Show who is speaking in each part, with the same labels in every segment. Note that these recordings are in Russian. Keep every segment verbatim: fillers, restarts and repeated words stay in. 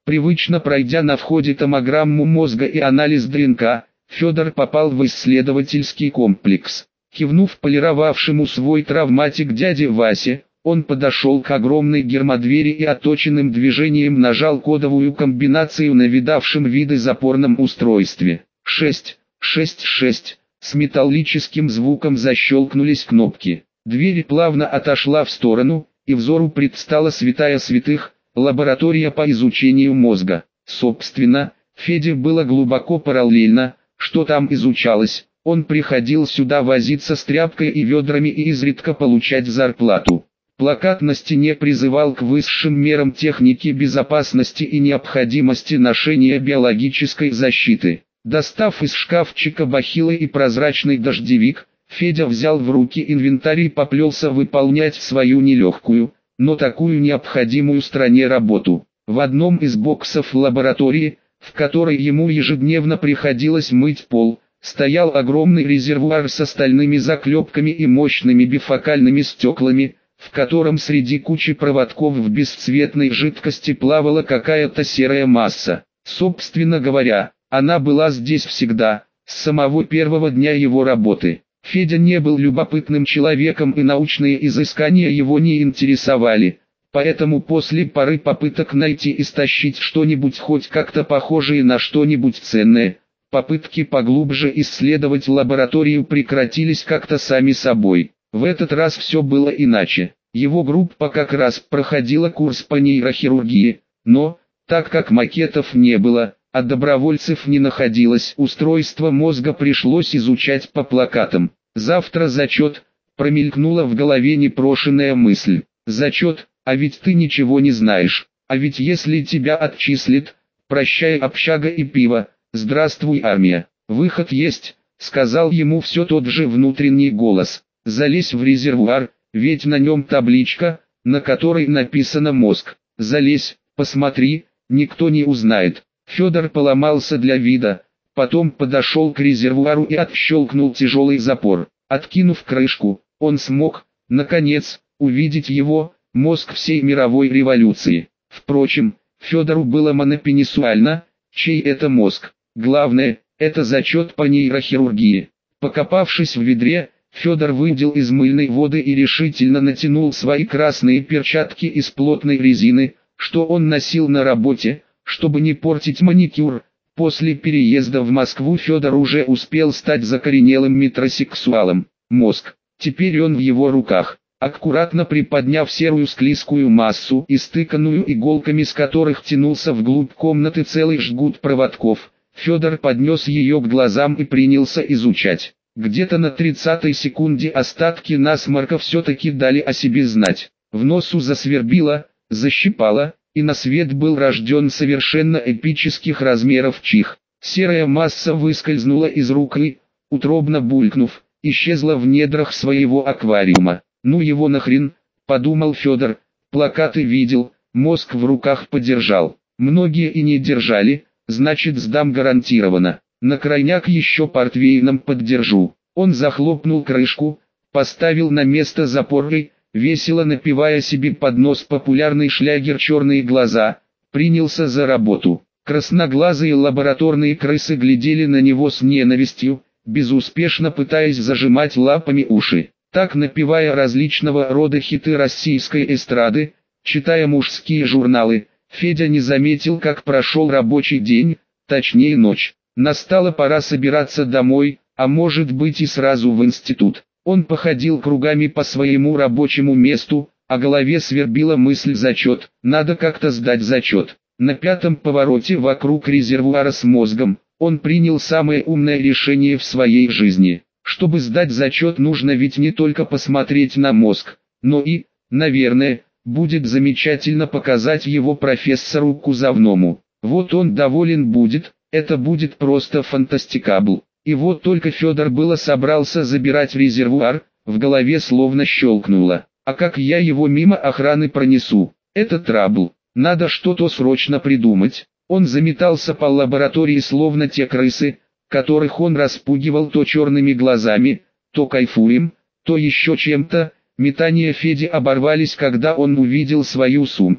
Speaker 1: Привычно пройдя на входе томограмму мозга и анализ ДНК, Федор попал в исследовательский комплекс. Кивнув полировавшему свой травматик дяде Васе, он подошел к огромной гермодвери и отточенным движением нажал кодовую комбинацию на видавшем виды запорном устройстве. шесть, шесть, шесть. С металлическим звуком защелкнулись кнопки. Дверь плавно отошла в сторону, и взору предстала святая святых, лаборатория по изучению мозга. Собственно, Феде было глубоко параллельно, что там изучалось. Он приходил сюда возиться с тряпкой и ведрами и изредка получать зарплату. Плакат на стене призывал к высшим мерам техники безопасности и необходимости ношения биологической защиты. Достав из шкафчика бахилы и прозрачный дождевик, Федя взял в руки инвентарь и поплелся выполнять свою нелегкую, но такую необходимую стране работу. В одном из боксов лаборатории, в которой ему ежедневно приходилось мыть пол, стоял огромный резервуар с стальными заклепками и мощными бифокальными стеклами, в котором среди кучи проводков в бесцветной жидкости плавала какая-то серая масса. Собственно говоря, она была здесь всегда, с самого первого дня его работы. Федя не был любопытным человеком и научные изыскания его не интересовали, поэтому после пары попыток найти и стащить что-нибудь хоть как-то похожее на что-нибудь ценное, попытки поглубже исследовать лабораторию прекратились как-то сами собой. В этот раз все было иначе. Его группа как раз проходила курс по нейрохирургии, но, так как макетов не было, а добровольцев не находилось, устройство мозга пришлось изучать по плакатам. «Завтра зачет», промелькнула в голове непрошенная мысль. «Зачет, а ведь ты ничего не знаешь, а ведь если тебя отчислят, прощай общага и пиво, здравствуй армия». «Выход есть», сказал ему все тот же внутренний голос. «Залезь в резервуар, ведь на нем табличка, на которой написано «мозг». Залезь, посмотри, никто не узнает». Федор поломался для вида, потом подошел к резервуару и отщелкнул тяжелый запор. Откинув крышку, он смог, наконец, увидеть его, мозг всей мировой революции. Впрочем, Федору было монопенисуально, чей это мозг. Главное, это зачет по нейрохирургии. Покопавшись в ведре, Федор выудил из мыльной воды и решительно натянул свои красные перчатки из плотной резины, что он носил на работе, чтобы не портить маникюр. После переезда в Москву Федор уже успел стать закоренелым метросексуалом. Мозг. Теперь он в его руках. Аккуратно приподняв серую склизкую массу, истыканную иголками, с которых тянулся вглубь комнаты целый жгут проводков, Федор поднес ее к глазам и принялся изучать. Где-то на тридцатой секунде остатки насморка все-таки дали о себе знать. В носу засвербило, защипало, и на свет был рожден совершенно эпических размеров чих. Серая масса выскользнула из рук и, утробно булькнув, исчезла в недрах своего аквариума. «Ну его нахрен», — подумал Федор, — плакаты видел, мозг в руках подержал. Многие и не держали, значит сдам гарантированно. На крайняк еще портвейном поддержу. Он захлопнул крышку, поставил на место запор и, весело напевая себе под нос популярный шлягер «Черные глаза», принялся за работу. Красноглазые лабораторные крысы глядели на него с ненавистью, безуспешно пытаясь зажимать лапами уши. Так, напевая различного рода хиты российской эстрады, читая мужские журналы, Федя не заметил, как прошел рабочий день, точнее ночь. Настала пора собираться домой, а может быть и сразу в институт. Он походил кругами по своему рабочему месту, а голове свербила мысль: зачет, надо как-то сдать зачет. На пятом повороте вокруг резервуара с мозгом, он принял самое умное решение в своей жизни. Чтобы сдать зачет, нужно ведь не только посмотреть на мозг, но и, наверное, будет замечательно показать его профессору Кузовному. Вот он доволен будет, это будет просто фантастикабл. И вот только Федор было собрался забирать резервуар, в голове словно щелкнуло. А как я его мимо охраны пронесу? Это трабл. Надо что-то срочно придумать. Он заметался по лаборатории словно те крысы, которых он распугивал то черными глазами, то кайфуем, то еще чем-то. Метания Феди оборвались, когда он увидел свою сумку,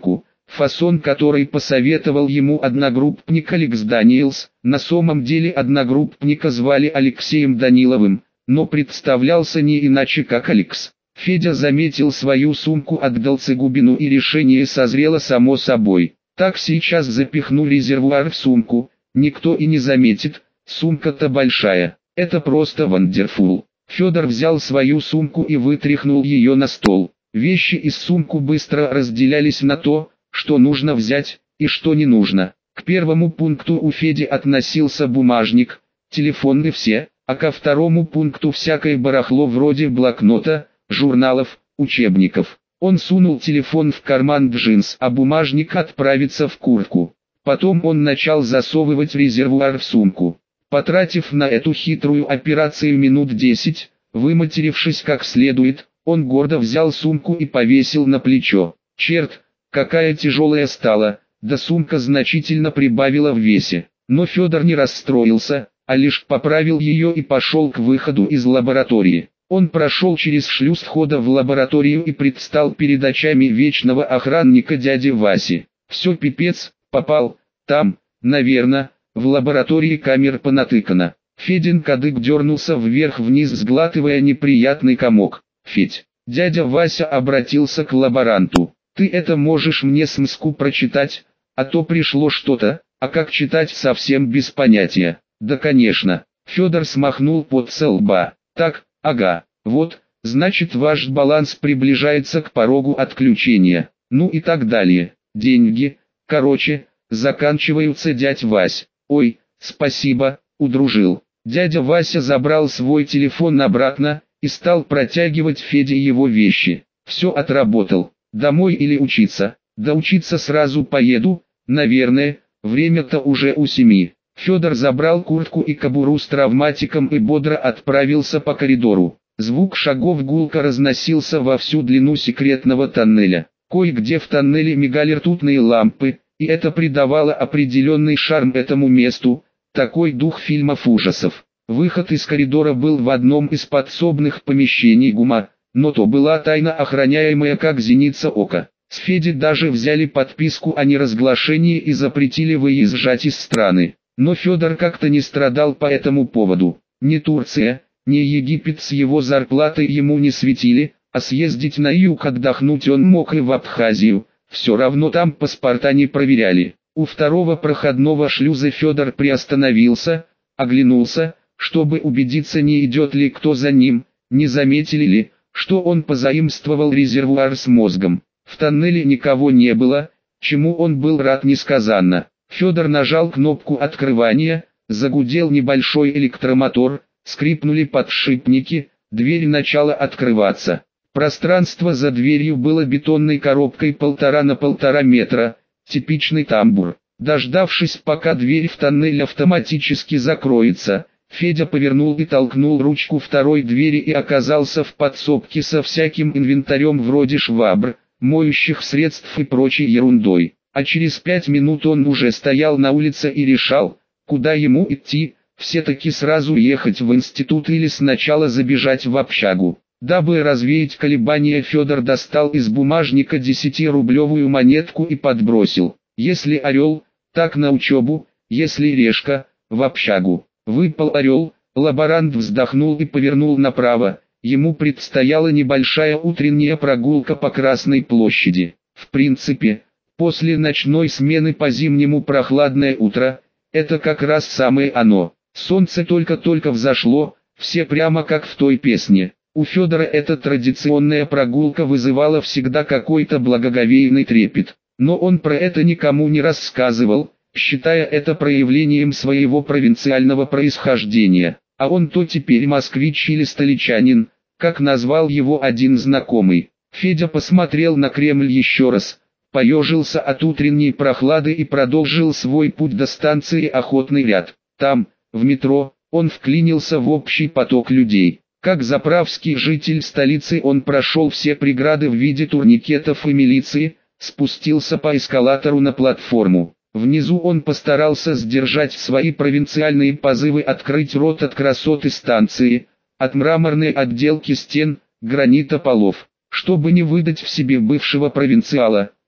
Speaker 1: фасон который посоветовал ему одногруппник Алекс Даниэлс. На самом деле одногруппника звали Алексеем Даниловым, но представлялся не иначе как Алекс. Федя заметил свою сумку, отдал Цыгубину, и решение созрело само собой. Так, сейчас запихну резервуар в сумку, никто и не заметит, сумка-то большая, это просто вандерфул. Федор взял свою сумку и вытряхнул ее на стол. Вещи из сумку быстро разделялись на то, что нужно взять, и что не нужно. К первому пункту у Феди относился бумажник, телефоны все, а ко второму пункту всякое барахло вроде блокнота, журналов, учебников. Он сунул телефон в карман джинс, а бумажник отправится в куртку. Потом он начал засовывать резервуар в сумку. Потратив на эту хитрую операцию минут десять, выматерившись как следует, он гордо взял сумку и повесил на плечо. Черт, какая тяжелая стала, да сумка значительно прибавила в весе. Но Федор не расстроился, а лишь поправил ее и пошел к выходу из лаборатории. Он прошел через шлюз входа в лабораторию и предстал перед очами вечного охранника дяди Васи. Все, пипец, попал, там, наверное, в лаборатории камер понатыкано. Федин кадык дернулся вверх-вниз, сглатывая неприятный комок. «Федь», дядя Вася обратился к лаборанту, «ты это можешь мне смску прочитать, а то пришло что-то, а как читать совсем без понятия». «Да конечно». Федор смахнул пот со лба. «Так, ага, вот, значит ваш баланс приближается к порогу отключения, ну и так далее. Деньги, короче, заканчиваются, дядь Вась». «Ой, спасибо, удружил». Дядя Вася забрал свой телефон обратно и стал протягивать Феде его вещи. «Все отработал. Домой или учиться?» «Да учиться сразу поеду, наверное, время-то уже у семи». Федор забрал куртку и кобуру с травматиком и бодро отправился по коридору. Звук шагов гулко разносился во всю длину секретного тоннеля. Кое-где в тоннеле мигали ртутные лампы, и это придавало определенный шарм этому месту, такой дух фильмов ужасов. Выход из коридора был в одном из подсобных помещений ГУМа, но то была тайна, охраняемая как зеница ока. С Феди даже взяли подписку о неразглашении и запретили выезжать из страны. Но Федор как-то не страдал по этому поводу. Ни Турция, ни Египет с его зарплатой ему не светили, а съездить на юг отдохнуть он мог и в Абхазию, все равно там паспорта не проверяли. У второго проходного шлюза Федор приостановился, оглянулся, чтобы убедиться, не идет ли кто за ним, не заметили ли, что он позаимствовал резервуар с мозгом. В тоннеле никого не было, чему он был рад несказанно. Федор нажал кнопку открывания, загудел небольшой электромотор, скрипнули подшипники, дверь начала открываться. Пространство за дверью было бетонной коробкой полтора на полтора метра, типичный тамбур. Дождавшись, пока дверь в тоннель автоматически закроется, Федя повернул и толкнул ручку второй двери и оказался в подсобке со всяким инвентарем вроде швабр, моющих средств и прочей ерундой. А через пять минут он уже стоял на улице и решал, куда ему идти, все-таки сразу ехать в институт или сначала забежать в общагу. Дабы развеять колебания, Федор достал из бумажника десятирублевую монетку и подбросил. Если орел, так на учебу, если решка, в общагу. Выпал орел, лаборант вздохнул и повернул направо. Ему предстояла небольшая утренняя прогулка по Красной площади. В принципе, после ночной смены по-зимнему прохладное утро – это как раз самое оно. Солнце только-только взошло, все прямо как в той песне. У Федора эта традиционная прогулка вызывала всегда какой-то благоговейный трепет. Но он про это никому не рассказывал, считая это проявлением своего провинциального происхождения. А он то теперь москвич или столичанин, как назвал его один знакомый. Федя посмотрел на Кремль еще раз, поежился от утренней прохлады и продолжил свой путь до станции Охотный ряд. Там, в метро, он вклинился в общий поток людей. Как заправский житель столицы он прошел все преграды в виде турникетов и милиции, спустился по эскалатору на платформу. Внизу он постарался сдержать свои провинциальные позывы открыть рот от красоты станции, от мраморной отделки стен, гранита полов. Чтобы не выдать в себе бывшего провинциала,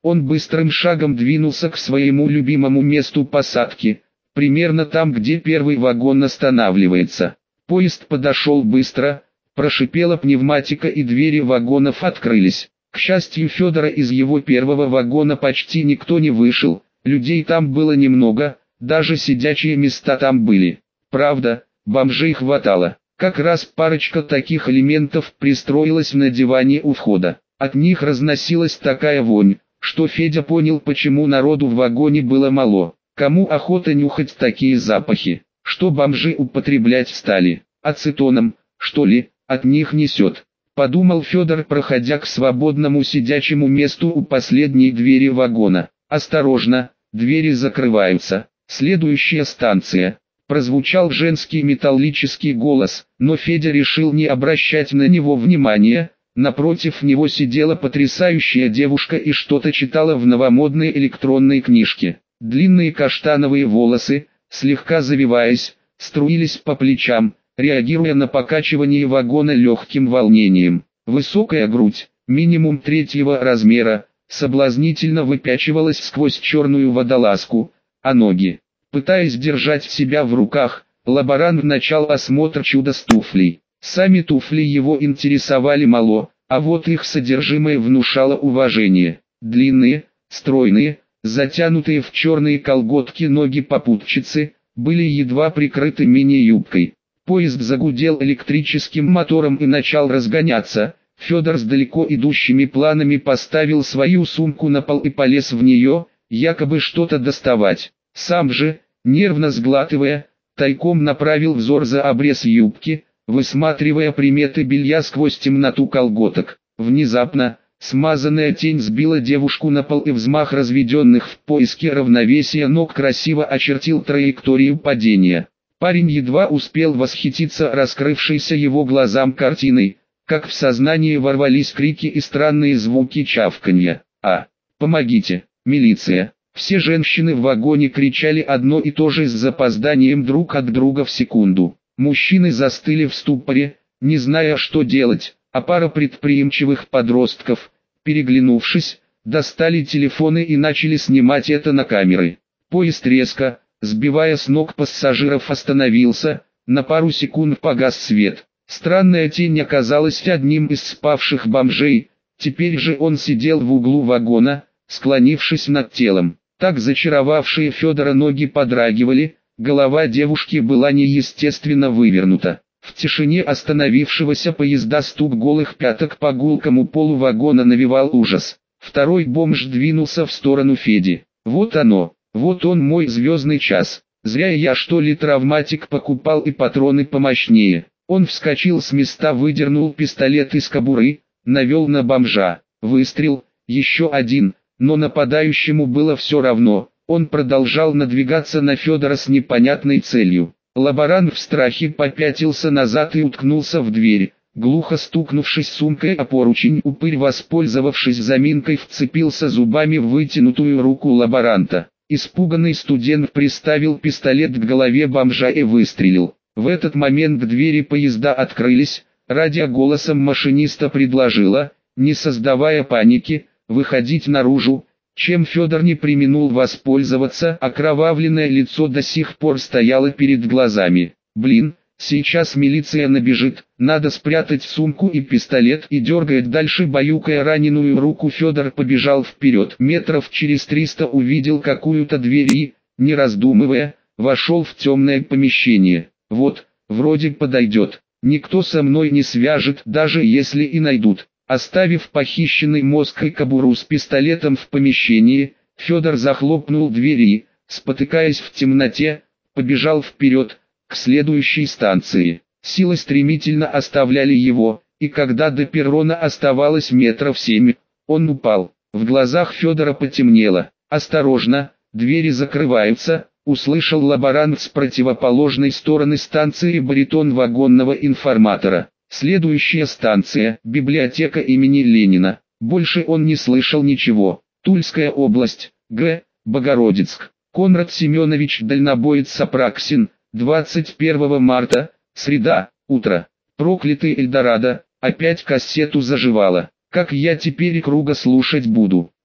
Speaker 1: Он быстрым шагом двинулся к своему любимому месту посадки, примерно там, где первый вагон останавливается. Поезд подошел быстро, прошипела пневматика и двери вагонов открылись. К счастью Федора, из его первого вагона почти никто не вышел, людей там было немного, даже сидячие места там были. Правда, бомжей хватало. Как раз парочка таких элементов пристроилась на диване у входа. От них разносилась такая вонь, что Федя понял, почему народу в вагоне было мало. Кому охота нюхать такие запахи? Что бомжи употреблять стали? Ацетоном, что ли, от них несет? Подумал Федор, проходя к свободному сидячему месту у последней двери вагона. Осторожно, двери закрываются. Следующая станция. Прозвучал женский металлический голос, но Федя решил не обращать на него внимания. Напротив него сидела потрясающая девушка и что-то читала в новомодной электронной книжке. Длинные каштановые волосы, слегка завиваясь, струились по плечам, реагируя на покачивание вагона легким волнением. Высокая грудь, минимум третьего размера, соблазнительно выпячивалась сквозь черную водолазку, а ноги, пытаясь держать себя в руках, лаборант начал осмотр чуда с туфлей. Сами туфли его интересовали мало, а вот их содержимое внушало уважение. Длинные, стройные, затянутые в черные колготки ноги попутчицы, были едва прикрыты мини-юбкой. Поезд загудел электрическим мотором и начал разгоняться. Федор с далеко идущими планами поставил свою сумку на пол и полез в нее, якобы что-то доставать. Сам же, нервно сглатывая, тайком направил взор за обрез юбки, высматривая приметы белья сквозь темноту колготок. Внезапно, смазанная тень сбила девушку на пол, и взмах разведенных в поиске равновесия ног красиво очертил траекторию падения. Парень едва успел восхититься раскрывшейся его глазам картиной, как в сознание ворвались крики и странные звуки чавканья. «А! Помогите! Милиция!» Все женщины в вагоне кричали одно и то же с запозданием друг от друга в секунду. Мужчины застыли в ступоре, не зная, что делать, а пара предприимчивых подростков, переглянувшись, достали телефоны и начали снимать это на камеры. Поезд резко, сбивая с ног пассажиров, остановился, на пару секунд погас свет. Странная тень оказалась одним из спавших бомжей, теперь же он сидел в углу вагона, склонившись над телом. Так зачаровавшие Федора ноги подрагивали, голова девушки была неестественно вывернута. В тишине остановившегося поезда стук голых пяток по гулкому полу вагона навевал ужас. Второй бомж двинулся в сторону Феди. «Вот оно, вот он, мой звездный час. Зря я, что ли, травматик покупал и патроны помощнее». Он вскочил с места, выдернул пистолет из кобуры, навел на бомжа. Выстрел, еще один, но нападающему было все равно. Он продолжал надвигаться на Федора с непонятной целью. Лаборант в страхе попятился назад и уткнулся в дверь. Глухо стукнувшись сумкой о поручень, упырь, воспользовавшись заминкой, вцепился зубами в вытянутую руку лаборанта. Испуганный студент приставил пистолет к голове бомжа и выстрелил. В этот момент двери поезда открылись, радио голосом машиниста предложила, не создавая паники, выходить наружу, чем Федор не преминул воспользоваться. Окровавленное лицо до сих пор стояло перед глазами. «Блин, сейчас милиция набежит, надо спрятать сумку и пистолет», и дергает дальше баюкая раненую руку. Федор побежал вперед. Метров через триста увидел какую-то дверь и, не раздумывая, вошел в темное помещение. «Вот, вроде подойдет, никто со мной не свяжет, даже если и найдут». Оставив похищенный мозг и кобуру с пистолетом в помещении, Федор захлопнул двери и, спотыкаясь в темноте, побежал вперед, к следующей станции. Силы стремительно оставляли его, и когда до перрона оставалось метров семь, он упал. В глазах Федора потемнело. «Осторожно, двери закрываются», — услышал лаборант с противоположной стороны станции баритон вагонного информатора. Следующая станция – библиотека имени Ленина. Больше он не слышал ничего. Тульская область, Г. Богородицк. Конрад Семенович Дальнобоец Апраксин, двадцать первого марта, среда, утро. Проклятый Эльдорадо, опять кассету заживало. Как я теперь круга слушать буду?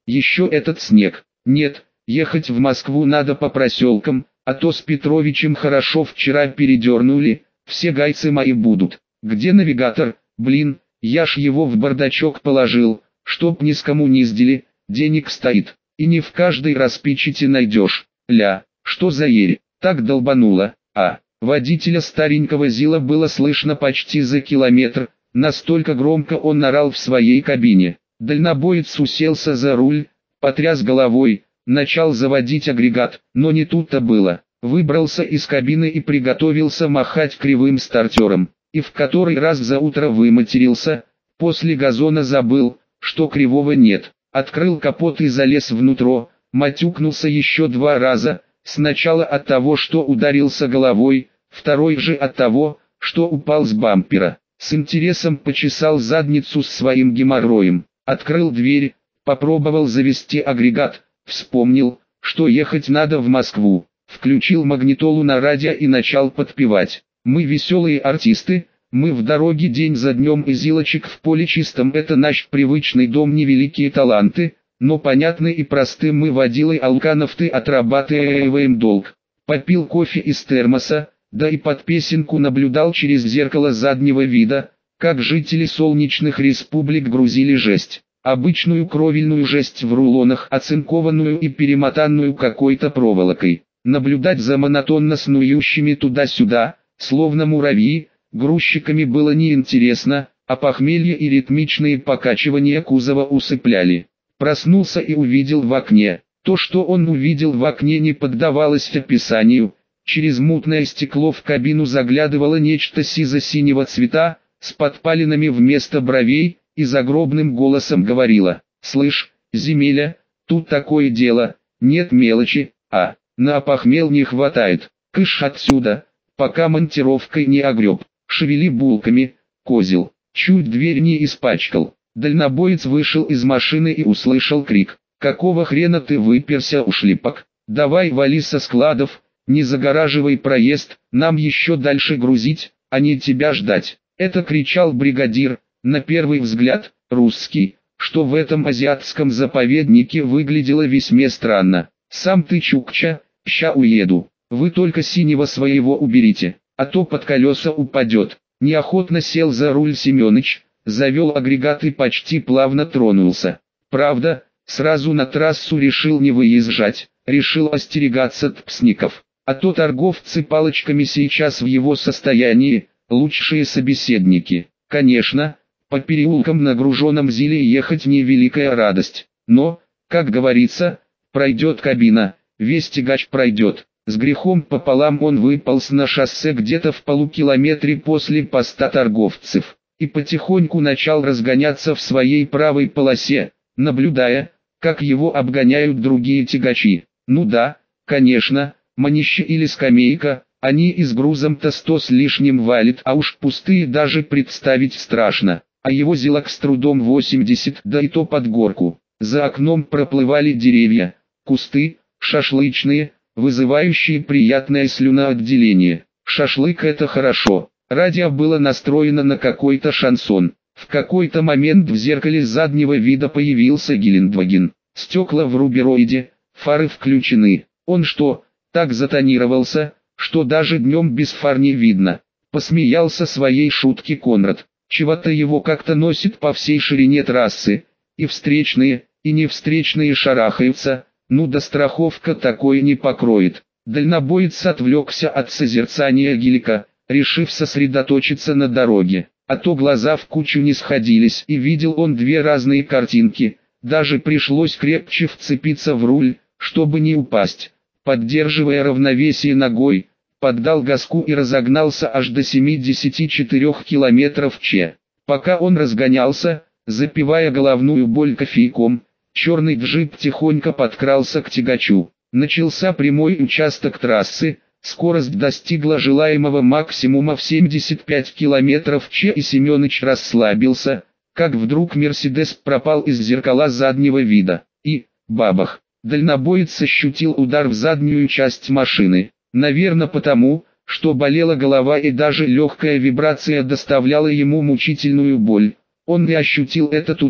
Speaker 1: Еще этот снег. Нет, ехать в Москву надо по проселкам, а то с Петровичем хорошо вчера передернули, все гайцы мои будут. Где навигатор? Блин, я ж его в бардачок положил, чтоб ни с кому не сдели, денег стоит. И не в каждой распичите найдешь. Ля, что за ерь, так долбануло, а... Водителя старенького ЗИЛа было слышно почти за километр, настолько громко он орал в своей кабине. Дальнобоец уселся за руль, потряс головой, начал заводить агрегат, но не тут-то было. Выбрался из кабины и приготовился махать кривым стартером, и в который раз за утро выматерился, после газона забыл, что кривого нет. Открыл капот и залез внутрь, матюкнулся еще два раза. Сначала от того, что ударился головой, второй же от того, что упал с бампера. С интересом почесал задницу с своим геморроем. Открыл дверь, попробовал завести агрегат, вспомнил, что ехать надо в Москву. Включил магнитолу на радио и начал подпевать. Мы веселые артисты, мы в дороге день за днем и зилочек в поле чистом. Это наш привычный дом, невеликие таланты. Но понятны и просты мы водилы алкановты, отрабатываем долг. Попил кофе из термоса, да и под песенку наблюдал через зеркало заднего вида, как жители солнечных республик грузили жесть. Обычную кровельную жесть в рулонах, оцинкованную и перемотанную какой-то проволокой. Наблюдать за монотонно снующими туда-сюда, словно муравьи, грузчиками было неинтересно, а похмелье и ритмичные покачивания кузова усыпляли. Проснулся и увидел в окне. То, что он увидел в окне, не поддавалось описанию. Через мутное стекло в кабину заглядывало нечто сизо-синего цвета, с подпалинами вместо бровей, и загробным голосом говорило: «Слышь, земеля, тут такое дело, нет мелочи, а, на опохмел не хватает, кыш отсюда, пока монтировкой не огреб, шевели булками, козел, чуть дверь не испачкал». Дальнобоец вышел из машины и услышал крик: «Какого хрена ты выперся, ушлепок? Давай вали со складов, не загораживай проезд, нам еще дальше грузить, а не тебя ждать». Это кричал бригадир, на первый взгляд, русский, что в этом азиатском заповеднике выглядело весьма странно. «Сам ты чукча, ща уеду, вы только синего своего уберите, а то под колеса упадет». Неохотно сел за руль Семёныч, завел агрегат и почти плавно тронулся. Правда, сразу на трассу решил не выезжать, решил остерегаться тпсников. А то торговцы палочками сейчас в его состоянии лучшие собеседники. Конечно, по переулкам на груженном ЗИЛе ехать не великая радость, но, как говорится, пройдет кабина, весь тягач пройдет. С грехом пополам он выполз на шоссе где-то в полукилометре после поста торговцев и потихоньку начал разгоняться в своей правой полосе, наблюдая, как его обгоняют другие тягачи. Ну да, конечно, манище или скамейка, они и с грузом-то сто с лишним валит, а уж пустые даже представить страшно. А его зилок с трудом восемьдесят, да и то под горку. За окном проплывали деревья, кусты, шашлычные, вызывающие приятное слюноотделение. Шашлык — это хорошо. Радио было настроено на какой-то шансон. В какой-то момент в зеркале заднего вида появился Гелендваген. Стекла в рубероиде, фары включены. Он что, так затонировался, что даже днем без фар не видно? Посмеялся своей шутки Конрад. Чего-то его как-то носит по всей ширине трассы. И встречные, и невстречные шарахаются. Ну да страховка такое не покроет. Дальнобоец отвлекся от созерцания гелика, решив сосредоточиться на дороге. А то глаза в кучу не сходились, и видел он две разные картинки. Даже пришлось крепче вцепиться в руль, чтобы не упасть. Поддерживая равновесие ногой, поддал газку и разогнался аж до семидесяти четырёх километров в час. Пока он разгонялся, запивая головную боль кофейком, черный джип тихонько подкрался к тягачу. Начался прямой участок трассы, скорость достигла желаемого максимума в семьдесят пять километров в час, и Семёныч расслабился, как вдруг Мерседес пропал из зеркала заднего вида. И, бабах, дальнобоец ощутил удар в заднюю часть машины. Наверное потому, что болела голова и даже легкая вибрация доставляла ему мучительную боль. Он и ощутил этот удар,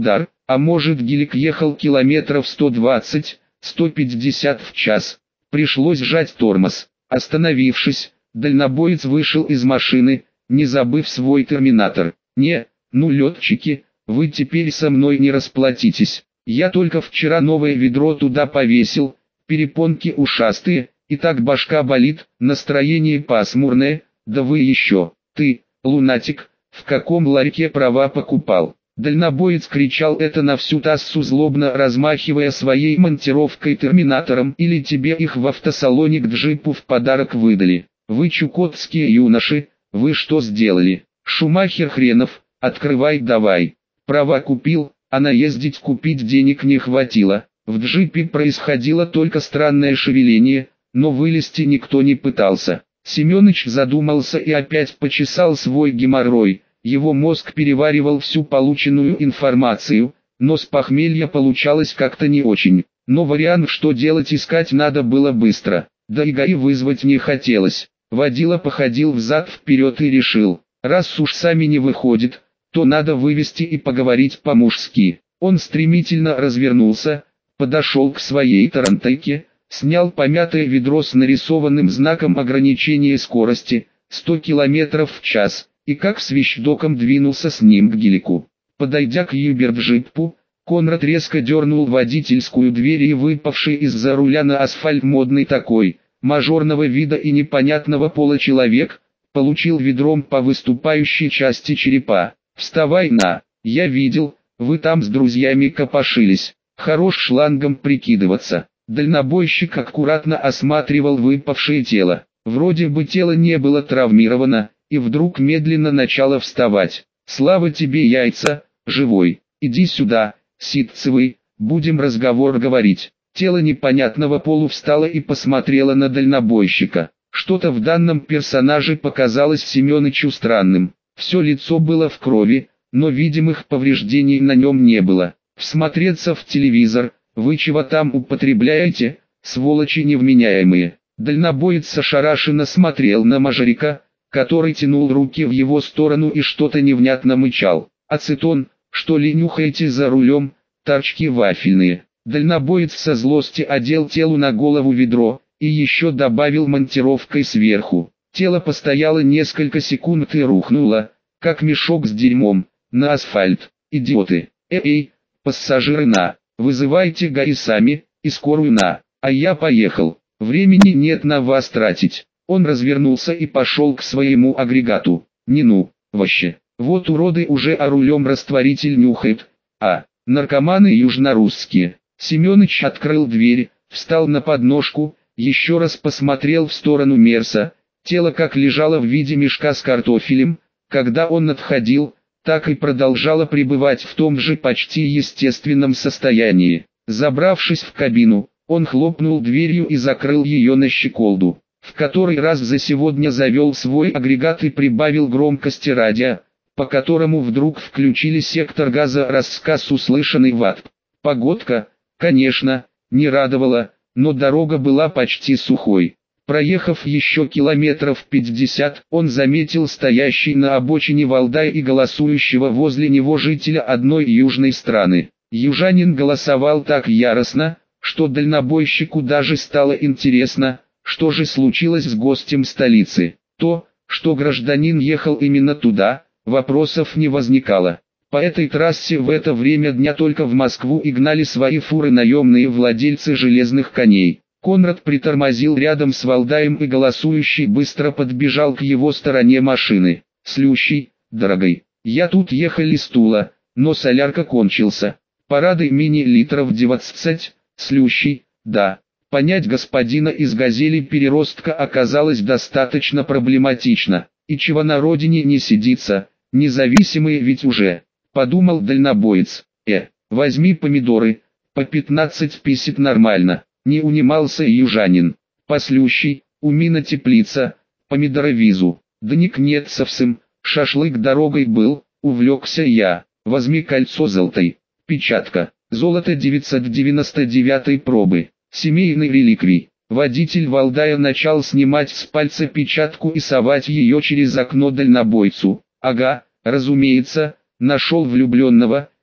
Speaker 1: А может, гелик ехал километров сто двадцать — сто пятьдесят в час. Пришлось сжать тормоз. Остановившись, дальнобоец вышел из машины, не забыв свой терминатор. «Не, ну летчики, вы теперь со мной не расплатитесь. Я только вчера новое ведро туда повесил, перепонки ушастые, и так башка болит, настроение пасмурное, да вы еще, ты, лунатик, в каком ларьке права покупал?» Дальнобоец кричал это на всю трассу, злобно размахивая своей монтировкой терминатором. «Или тебе их в автосалоне к джипу в подарок выдали? Вы чукотские юноши, вы что сделали? Шумахер хренов, открывай давай. Права купил, а наездить купить денег не хватило». В джипе происходило только странное шевеление, но вылезти никто не пытался. Семёныч задумался и опять почесал свой геморрой. Его мозг переваривал всю полученную информацию, но с похмелья получалось как-то не очень. Но вариант, что делать, искать надо было быстро. Да и ГАИ вызвать не хотелось. Водила походил взад-вперед и решил, раз уж сами не выходит, то надо вывести и поговорить по-мужски. Он стремительно развернулся, подошел к своей тарантайке, снял помятое ведро с нарисованным знаком ограничения скорости сто километров в час, и как с вещдоком двинулся с ним к гелику. Подойдя к Юберт-джипу, Конрад резко дернул водительскую дверь, и выпавший из-за руля на асфальт модный такой, мажорного вида и непонятного пола человек, получил ведром по выступающей части черепа. «Вставай на, я видел, вы там с друзьями копошились, хорош шлангом прикидываться». Дальнобойщик аккуратно осматривал выпавшее тело. Вроде бы тело не было травмировано, и вдруг медленно начало вставать. «Слава тебе, яйца, живой, иди сюда, ситцевый, будем разговор говорить». Тело непонятного полу встало и посмотрело на дальнобойщика. Что-то в данном персонаже показалось Семёнычу странным. Все лицо было в крови, но видимых повреждений на нем не было. «Всмотреться в телевизор, вы чего там употребляете, сволочи невменяемые?» Дальнобоец ошарашенно смотрел на мажорика, который тянул руки в его сторону и что-то невнятно мычал. «Ацетон, что ли нюхаете за рулем, торчки вафельные?» Дальнобоец со злости одел телу на голову ведро, и еще добавил монтировкой сверху. Тело постояло несколько секунд и рухнуло, как мешок с дерьмом, на асфальт. «Идиоты! Эй, пассажиры на! Вызывайте ГАИ сами, и скорую на! А я поехал! Времени нет на вас тратить!» Он развернулся и пошел к своему агрегату. «Не ну, вообще! Вот уроды уже а рулем растворитель нюхают, а, наркоманы южнорусские!» Семёныч открыл дверь, встал на подножку, еще раз посмотрел в сторону Мерса. Тело как лежало в виде мешка с картофелем, когда он отходил, так и продолжало пребывать в том же почти естественном состоянии. Забравшись в кабину, он хлопнул дверью и закрыл ее на щеколду. В который раз за сегодня завел свой агрегат и прибавил громкости радио, по которому вдруг включили сектор газа, рассказ услышанный в ад. Погодка, конечно, не радовала, но дорога была почти сухой. Проехав еще километров пятьдесят, он заметил стоящий на обочине Валдая и голосующего возле него жителя одной южной страны. Южанин голосовал так яростно, что дальнобойщику даже стало интересно, что же случилось с гостем столицы. То, что гражданин ехал именно туда, вопросов не возникало. По этой трассе в это время дня только в Москву и гнали свои фуры наемные владельцы железных коней. Конрад притормозил рядом с Валдаем, и голосующий быстро подбежал к его стороне машины. «Слющий, дорогой, я тут ехал из Тула, но солярка кончился. Парады мини литров двадцать, слющий, да». Понять господина из «Газели» переростка оказалось достаточно проблематично. «И чего на родине не сидится, независимые ведь уже», — подумал дальнобоец. «Э, возьми помидоры, по пятнадцать писит нормально». Не унимался южанин. «Послющий, умина теплица, помидоровизу». «Да ник нет совсем, шашлык дорогой был», — увлекся я. «Возьми кольцо золотой». Печатка. Золото девятьсот девяносто девятой пробы. Семейный реликвий. Водитель Валдая начал снимать с пальца печатку и совать ее через окно дальнобойцу. «Ага, разумеется, нашел влюбленного,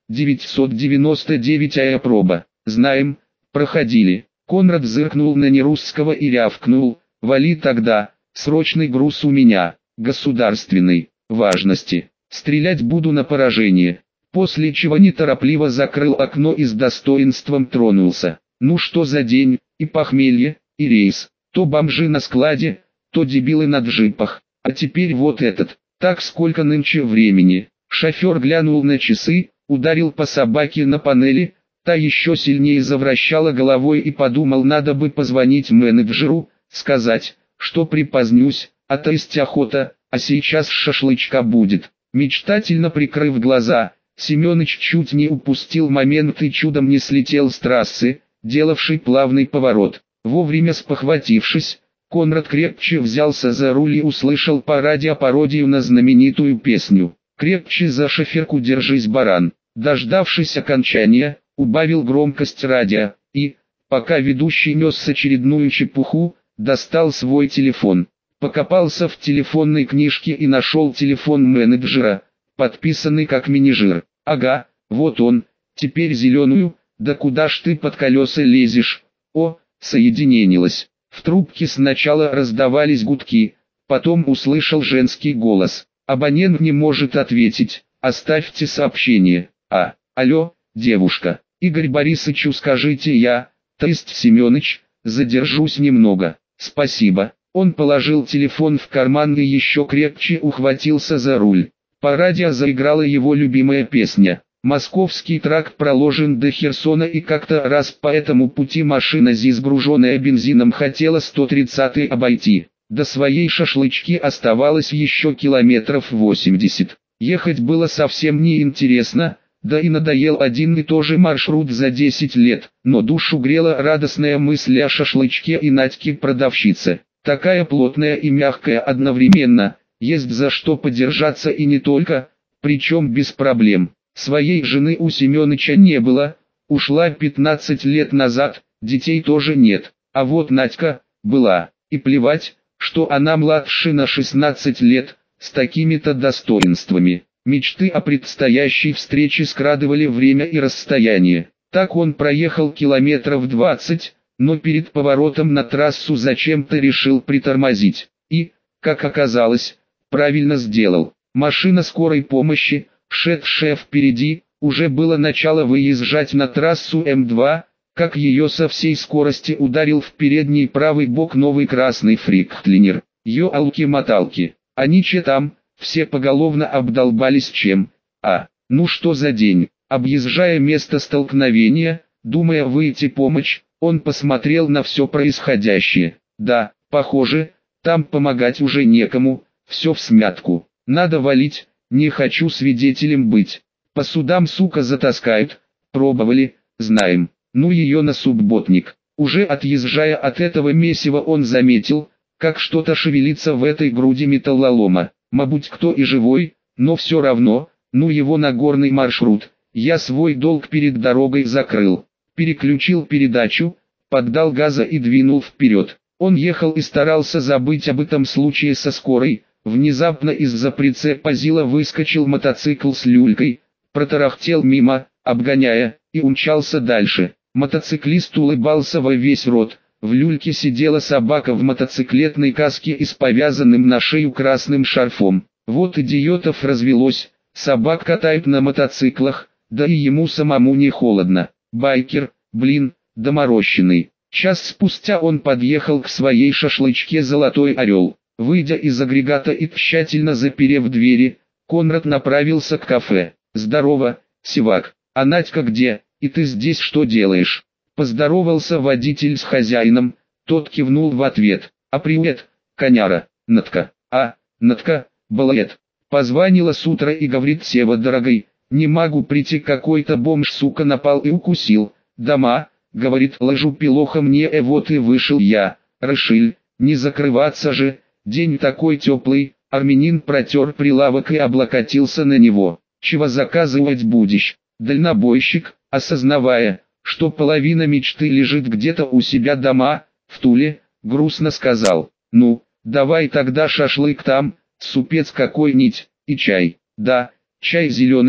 Speaker 1: девятьсот девяносто девять АЭ проба. Знаем, проходили. Конрад зыркнул на нерусского и рявкнул: вали тогда, срочный груз у меня, государственной важности. Стрелять буду на поражение. После чего неторопливо закрыл окно и с достоинством тронулся. Ну что за день, и похмелье, и рейс. То бомжи на складе, то дебилы на джипах. А теперь вот этот. Так сколько нынче времени? Шофер глянул на часы, ударил по собаке на панели, та еще сильнее завращала головой и подумал, надо бы позвонить менеджеру, сказать, что припозднюсь, а то есть охота, а сейчас шашлычка будет. Мечтательно прикрыв глаза, Семёныч чуть не упустил момент и чудом не слетел с трассы, делавший плавный поворот. Вовремя спохватившись, Конрад крепче взялся за руль и услышал по радио пародию на знаменитую песню «Крепче за шоферку держись, баран». Дождавшись окончания, убавил громкость радио и, пока ведущий нес очередную чепуху, достал свой телефон. Покопался в телефонной книжке и нашел телефон менеджера, подписанный как Минижир. Ага, вот он, теперь зеленую, да куда ж ты под колеса лезешь? О, соединилось. В трубке сначала раздавались гудки, потом услышал женский голос. Абонент не может ответить, оставьте сообщение. А, алло, девушка, Игорь Борисовичу скажите я, то есть Семёныч, задержусь немного. Спасибо. Он положил телефон в карман и еще крепче ухватился за руль. По радио заиграла его любимая песня. Московский тракт проложен до Херсона, и как-то раз по этому пути машина ЗИС, груженная бензином, хотела сто тридцатый обойти. До своей шашлычки оставалось еще километров восемьдесят. Ехать было совсем неинтересно, да и надоел один и тот же маршрут за десять лет, но душу грела радостная мысль о шашлычке и Надьке-продавщице. Такая плотная и мягкая одновременно, есть за что подержаться и не только, причем без проблем. Своей жены у Семёныча не было, ушла пятнадцать лет назад, детей тоже нет, а вот Надька была, и плевать, что она младше на шестнадцать лет, с такими-то достоинствами. Мечты о предстоящей встрече скрадывали время и расстояние. Так он проехал километров двадцать, но перед поворотом на трассу зачем-то решил притормозить. И, как оказалось, правильно сделал. Машина скорой помощи, шедшая впереди, уже было начало выезжать на трассу М два, как ее со всей скорости ударил в передний правый бок новый красный фриктлинер. Ёлки-моталки, они че там, все поголовно обдолбались чем? А, ну что за день? Объезжая место столкновения, думая выйти помочь, он посмотрел на все происходящее. Да, похоже, там помогать уже некому, все всмятку. Надо валить, не хочу свидетелем быть. По судам, сука, затаскают, пробовали, знаем. Ну ее на субботник. Уже отъезжая от этого месива, он заметил, как что-то шевелится в этой груди металлолома. Мабуть, кто и живой, но все равно, ну его на горный маршрут. Я свой долг перед дорогой закрыл. Переключил передачу, поддал газа и двинул вперед. Он ехал и старался забыть об этом случае со скорой. Внезапно из-за прицепа ЗИЛа выскочил мотоцикл с люлькой, протарахтел мимо, обгоняя, и умчался дальше. Мотоциклист улыбался во весь рот. В люльке сидела собака в мотоциклетной каске и с повязанным на шею красным шарфом. Вот идиотов развелось, собак катают на мотоциклах, да и ему самому не холодно. Байкер, блин, доморощенный. Час спустя он подъехал к своей шашлычке «Золотой орел». Выйдя из агрегата и тщательно заперев двери, Конрад направился к кафе. «Здорово, Сивак, а Надька где, и ты здесь что делаешь?» Поздоровался водитель с хозяином, тот кивнул в ответ. «А привет, коняра, Надка». «А, Надка, балет». Позвонила с утра и говорит: «Сева, дорогой, не могу прийти, какой-то бомж, сука, напал и укусил. Дома, говорит, ложу пилоха мне, э вот и вышел я, решил, не закрываться же, день такой теплый». Армянин протер прилавок и облокотился на него. «Чего заказывать будешь?» Дальнобойщик, осознавая, что половина мечты лежит где-то у себя дома, в Туле, грустно сказал: «Ну, давай тогда шашлык там, супец какой-нибудь, и чай». «Да, чай зеленый,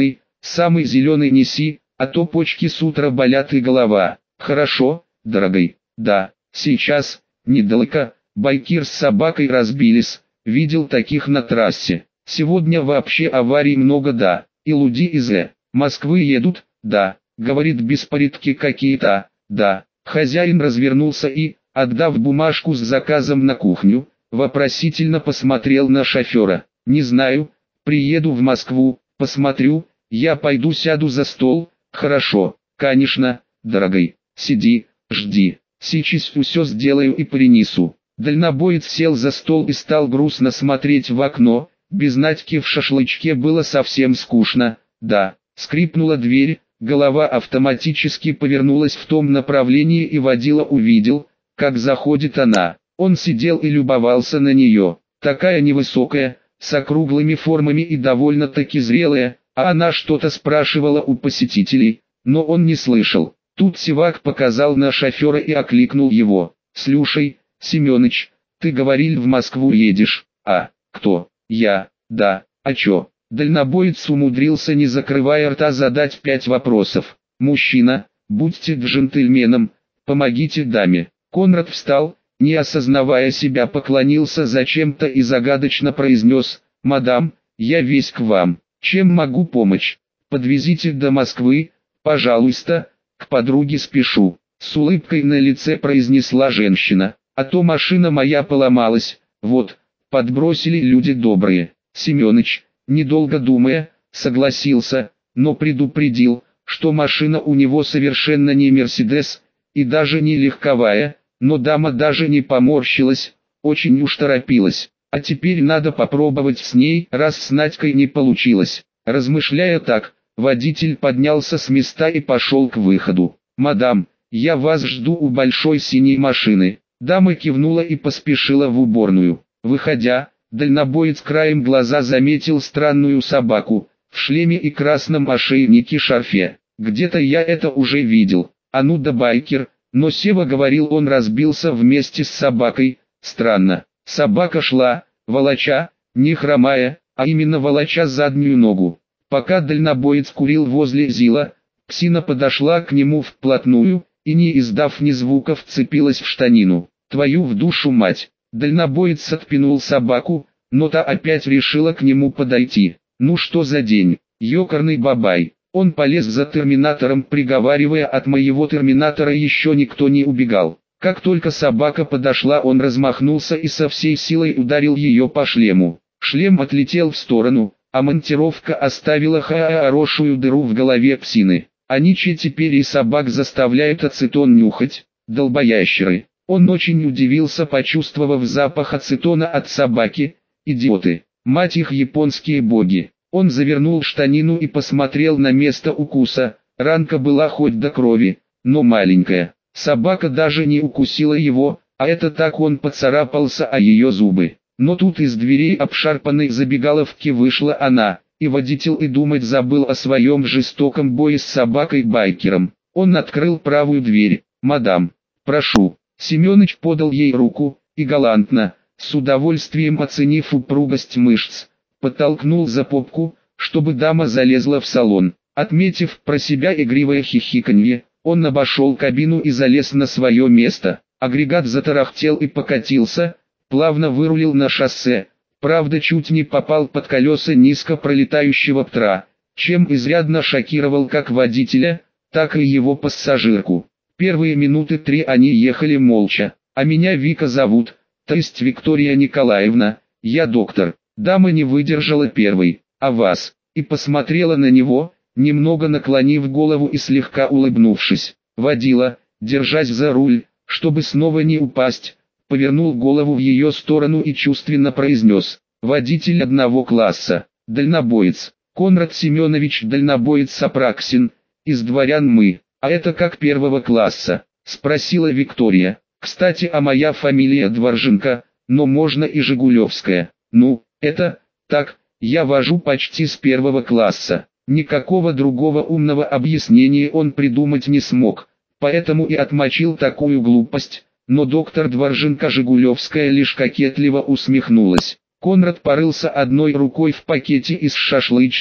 Speaker 1: Самый зеленый неси, а то почки с утра болят и голова. Хорошо, дорогой, да, сейчас, недалеко, байкер с собакой разбились, видел таких на трассе. Сегодня вообще аварий много, да, и люди из э, Москвы едут, да, говорит беспорядки какие-то, да. Хозяин развернулся и, отдав бумажку с заказом на кухню, вопросительно посмотрел на шофера. Не знаю, приеду в Москву, посмотрю, я пойду сяду за стол. Хорошо, конечно, дорогой, сиди, жди, сейчас все сделаю и принесу. Дальнобоец сел за стол и стал грустно смотреть в окно. Без Надьки в шашлычке было совсем скучно. Да, скрипнула дверь, голова автоматически повернулась в том направлении и водила увидел, как заходит она. Он сидел и любовался на нее, такая невысокая, с округлыми формами и довольно-таки зрелая, а она что-то спрашивала у посетителей, но он не слышал. Тут Сивак показал на шофера и окликнул его. «Слушай, Семёныч, ты говорил в Москву едешь, а, кто, я, да, а чё?» Дальнобоец умудрился, не закрывая рта, задать пять вопросов. «Мужчина, будьте джентльменом, помогите даме». Конрад встал, не осознавая себя, поклонился зачем-то и загадочно произнес: «Мадам, я весь к вам, чем могу помочь? Подвезите до Москвы, пожалуйста, к подруге спешу», с улыбкой на лице произнесла женщина. «А то машина моя поломалась, вот, подбросили люди добрые». Семёныч, недолго думая, согласился, но предупредил, что машина у него совершенно не Мерседес, и даже не легковая, но дама даже не поморщилась, очень уж торопилась. А теперь надо попробовать с ней, раз с Надькой не получилось. Размышляя так, водитель поднялся с места и пошел к выходу. «Мадам, я вас жду у большой синей машины». Дама кивнула и поспешила в уборную. Выходя, дальнобоец краем глаза заметил странную собаку, в шлеме и красном ошейнике-шарфе. «Где-то я это уже видел. А ну да байкер». Но Сева говорил, он разбился вместе с собакой. Странно. Собака шла, волоча, не хромая, а именно волоча заднюю ногу. Пока дальнобоец курил возле Зила, псина подошла к нему вплотную, и не издав ни звука вцепилась в штанину. «Твою в душу мать!» Дальнобоец отпинул собаку, но та опять решила к нему подойти. «Ну что за день, ёкарный бабай!» Он полез за терминатором, приговаривая: «От моего терминатора еще никто не убегал». Как только собака подошла, он размахнулся и со всей силой ударил ее по шлему. Шлем отлетел в сторону, а монтировка оставила хорошую дыру в голове псины. Они че теперь и собак заставляют ацетон нюхать, долбоящеры. Он очень удивился, почувствовав запах ацетона от собаки. Идиоты, мать их японские боги. Он завернул штанину и посмотрел на место укуса. Ранка была хоть до крови, но маленькая. Собака даже не укусила его, а это так он поцарапался о ее зубы. Но тут из дверей обшарпанной забегаловки вышла она, и водитель и думать забыл о своем жестоком бое с собакой-байкером. Он открыл правую дверь. «Мадам, прошу». Семёныч подал ей руку, и галантно, с удовольствием оценив упругость мышц, подтолкнул за попку, чтобы дама залезла в салон. Отметив про себя игривое хихиканье, он обошел кабину и залез на свое место. Агрегат затарахтел и покатился, плавно вырулил на шоссе, правда чуть не попал под колеса низко пролетающего птра, чем изрядно шокировал как водителя, так и его пассажирку. Первые минуты три они ехали молча. «А меня Вика зовут, то есть Виктория Николаевна, я доктор». Дама не выдержала первой. «А вас?» И посмотрела на него, немного наклонив голову и слегка улыбнувшись. Водила, держась за руль, чтобы снова не упасть, повернул голову в ее сторону и чувственно произнес: «Водитель одного класса, дальнобоец, Конрад Семенович Дальнобоец Апраксин, из дворян мы, а это как первого класса?» Спросила Виктория. «Кстати, а моя фамилия Дворженко, но можно и Жигулевская». «Ну, это, так, я вожу почти с первого класса». Никакого другого умного объяснения он придумать не смог, поэтому и отмочил такую глупость, но доктор Дворженко Жигулевская лишь кокетливо усмехнулась. Конрад порылся одной рукой в пакете из шашлычной,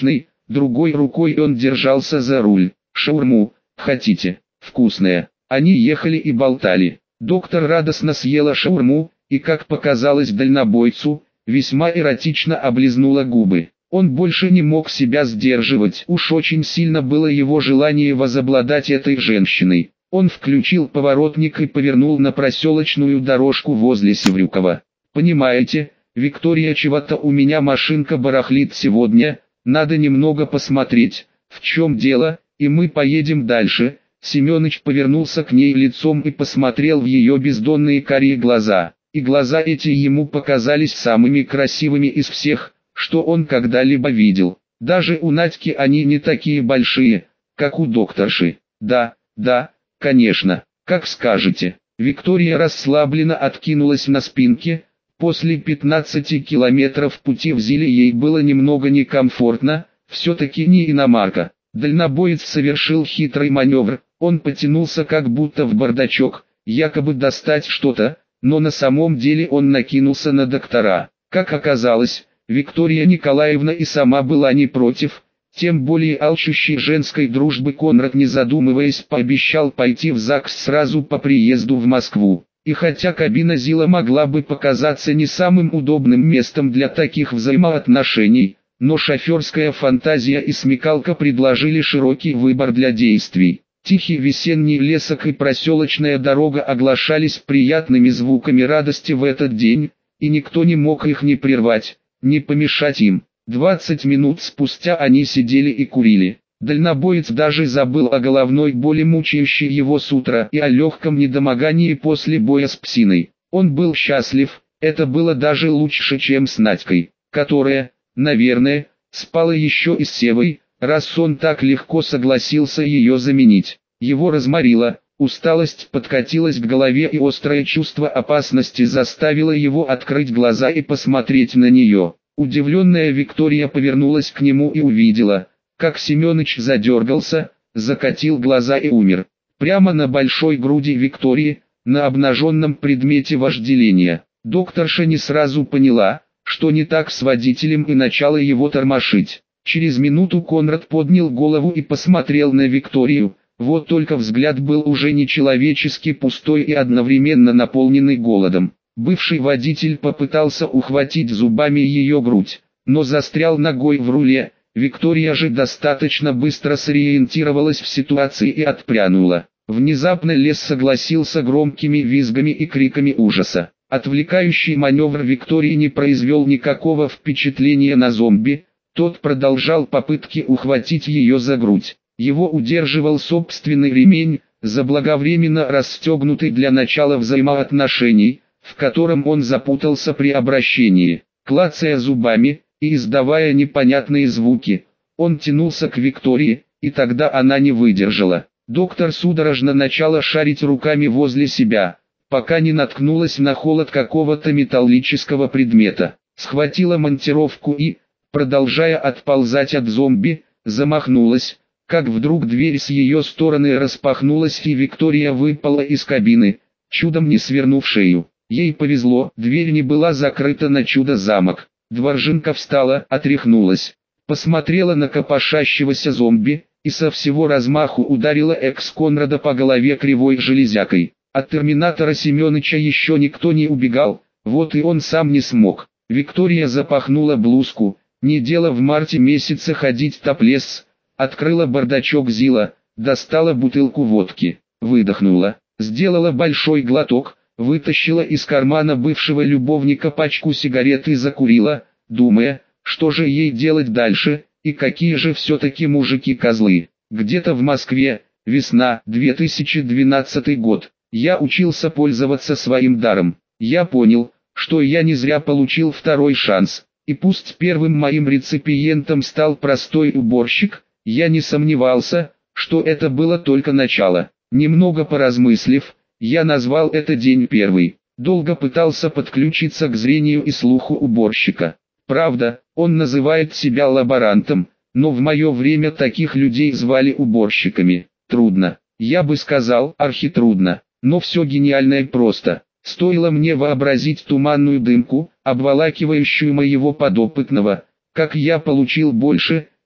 Speaker 1: другой рукой он держался за руль. «Шаурму, хотите? Вкусная». Они ехали и болтали. Доктор радостно съела шаурму, и, как показалось дальнобойцу, весьма эротично облизнула губы. Он больше не мог себя сдерживать, уж очень сильно было его желание возобладать этой женщиной. Он включил поворотник и повернул на проселочную дорожку возле Севрюкова. «Понимаете, Виктория, чего-то у меня машинка барахлит сегодня, надо немного посмотреть, в чем дело, и мы поедем дальше». Семёныч повернулся к ней лицом и посмотрел в ее бездонные карие глаза. И глаза эти ему показались самыми красивыми из всех, что он когда-либо видел. Даже у Надьки они не такие большие, как у докторши. «Да, да, конечно, как скажете». Виктория расслабленно откинулась на спинке. После пятнадцати километров пути в Зиле ей было немного некомфортно, все-таки не иномарка. Дальнобоец совершил хитрый маневр, он потянулся как будто в бардачок, якобы достать что-то, но на самом деле он накинулся на доктора. Как оказалось, Виктория Николаевна и сама была не против, тем более алчущей женской дружбы Конрад, не задумываясь, пообещал пойти в ЗАГС сразу по приезду в Москву. И хотя кабина Зила могла бы показаться не самым удобным местом для таких взаимоотношений, но шоферская фантазия и смекалка предложили широкий выбор для действий. Тихий весенний лесок и проселочная дорога оглашались приятными звуками радости в этот день, и никто не мог их ни прервать, ни помешать им. Двадцать минут спустя они сидели и курили. Дальнобоец даже забыл о головной боли, мучающей его с утра, и о легком недомогании после боя с псиной. Он был счастлив, это было даже лучше, чем с Надькой, которая, наверное, спала еще и с Севой, раз он так легко согласился ее заменить. Его разморило, усталость подкатилась к голове, и острое чувство опасности заставило его открыть глаза и посмотреть на нее. Удивленная Виктория повернулась к нему и увидела, как Семёныч задергался, закатил глаза и умер. Прямо на большой груди Виктории, на обнаженном предмете вожделения. Докторша не сразу поняла, что не так с водителем, и начала его тормошить. Через минуту Конрад поднял голову и посмотрел на Викторию, вот только взгляд был уже нечеловечески пустой и одновременно наполненный голодом. Бывший водитель попытался ухватить зубами ее грудь, но застрял ногой в руле. Виктория же достаточно быстро сориентировалась в ситуации и отпрянула. Внезапно лес согласился громкими визгами и криками ужаса. Отвлекающий маневр Виктории не произвел никакого впечатления на зомби. Тот продолжал попытки ухватить ее за грудь. Его удерживал собственный ремень, заблаговременно расстегнутый для начала взаимоотношений, в котором он запутался при обращении. Клацая зубами и издавая непонятные звуки, он тянулся к Виктории, и тогда она не выдержала. Доктор судорожно начала шарить руками возле себя, пока не наткнулась на холод какого-то металлического предмета. Схватила монтировку и, продолжая отползать от зомби, замахнулась, как вдруг дверь с ее стороны распахнулась, и Виктория выпала из кабины, чудом не свернув шею. Ей повезло, дверь не была закрыта на чудо-замок. Дворжинка встала, отряхнулась, посмотрела на копошащегося зомби, и со всего размаху ударила экс-Конрада по голове кривой железякой. От терминатора Семёныча еще никто не убегал, вот и он сам не смог. Виктория запахнула блузку, не дело в марте месяце ходить топлес, открыла бардачок Зила, достала бутылку водки, выдохнула, сделала большой глоток, вытащила из кармана бывшего любовника пачку сигарет и закурила, думая, что же ей делать дальше, и какие же все-таки мужики козлы. Где-то в Москве, весна, две тысячи двенадцатый год, я учился пользоваться своим даром. Я понял, что я не зря получил второй шанс, и пусть первым моим реципиентом стал простой уборщик, я не сомневался, что это было только начало. Немного поразмыслив, я назвал это день первый. Долго пытался подключиться к зрению и слуху уборщика. Правда, он называет себя лаборантом, но в мое время таких людей звали уборщиками. Трудно, я бы сказал, архитрудно, но все гениально и просто. Стоило мне вообразить туманную дымку, обволакивающую моего подопытного, как я получил больше,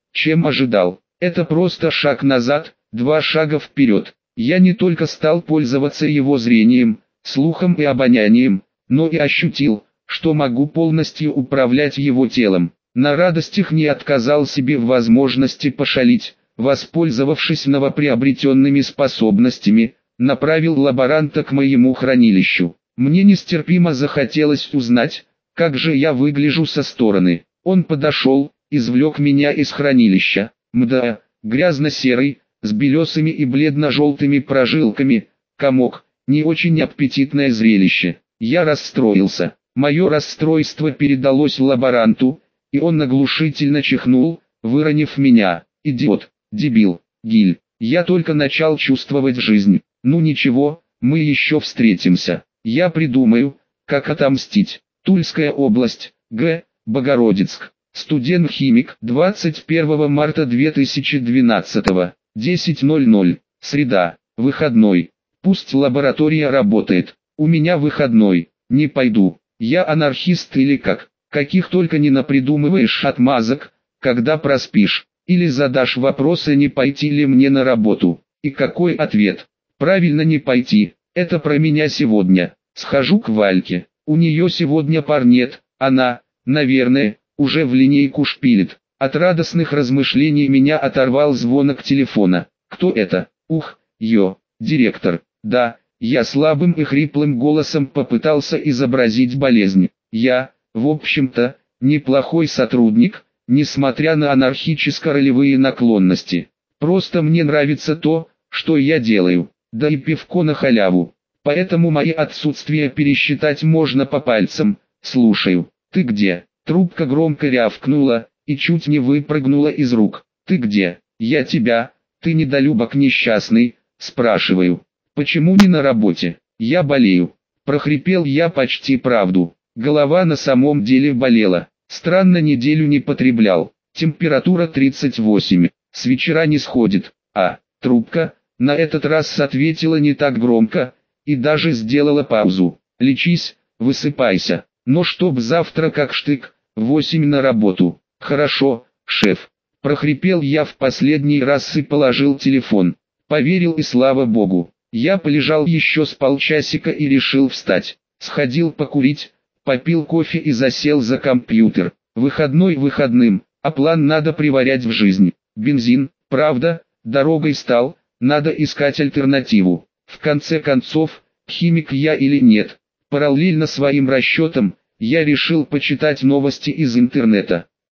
Speaker 1: чем ожидал. Это просто шаг назад, два шага вперед. Я не только стал пользоваться его зрением, слухом и обонянием, но и ощутил, что могу полностью управлять его телом. На радостях не отказал себе в возможности пошалить, воспользовавшись новоприобретенными способностями, направил лаборанта к моему хранилищу. Мне нестерпимо захотелось узнать, как же я выгляжу со стороны. Он подошел, извлек меня из хранилища. Мда, грязно-серый, с белесыми и бледно-желтыми прожилками, комок, не очень аппетитное зрелище. Я расстроился. Мое расстройство передалось лаборанту, и он оглушительно чихнул, выронив меня. Идиот, дебил, гиль. Я только начал чувствовать жизнь. Ну ничего, мы еще встретимся. Я придумаю, как отомстить. Тульская область, Г. Богородицк. Студент-химик. двадцать первого марта две тысячи двенадцатого. десять ноль ноль. Среда. Выходной. Пусть лаборатория работает. У меня выходной. Не пойду. Я анархист или как? Каких только не напридумываешь отмазок, когда проспишь. Или задашь вопросы, не пойти ли мне на работу. И какой ответ? Правильно, не пойти. Это про меня сегодня. Схожу к Вальке. У нее сегодня пар нет. Она, наверное, уже в линейку шпилит. От радостных размышлений меня оторвал звонок телефона. Кто это? Ух, ё, директор. Да, я слабым и хриплым голосом попытался изобразить болезнь. Я, в общем-то, неплохой сотрудник, несмотря на анархическо-ролевые наклонности. Просто мне нравится то, что я делаю, да и пивко на халяву. Поэтому мои отсутствия пересчитать можно по пальцам. Слушаю. Ты где? Трубка громко рявкнула и чуть не выпрыгнула из рук. Ты где? Я тебя. Ты недолюбок несчастный. Спрашиваю. Почему не на работе? Я болею. Прохрипел я почти правду. Голова на самом деле болела. Странно, неделю не потреблял. Температура тридцать восемь. С вечера не сходит. А, трубка, на этот раз ответила не так громко, и даже сделала паузу. Лечись, высыпайся. Но чтоб завтра как штык, в восемь на работу. Хорошо, шеф. Прохрипел я в последний раз и положил телефон. Поверил, и слава богу. Я полежал еще с полчасика и решил встать. Сходил покурить, попил кофе и засел за компьютер. Выходной выходным, а план надо приварять в жизнь. Бензин, правда, дорогой стал, надо искать альтернативу. В конце концов, химик я или нет. Параллельно своим расчетам, я решил почитать новости из интернета.